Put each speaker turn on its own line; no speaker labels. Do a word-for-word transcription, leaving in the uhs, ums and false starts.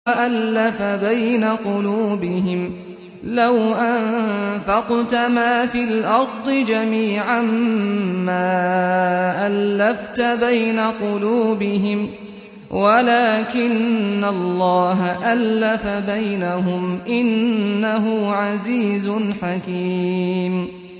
وألف بين قلوبهم لو أنفقت ما في الأرض جميعا ما ألفت بين قلوبهم ولكن الله ألف بينهم إنه عزيز حكيم.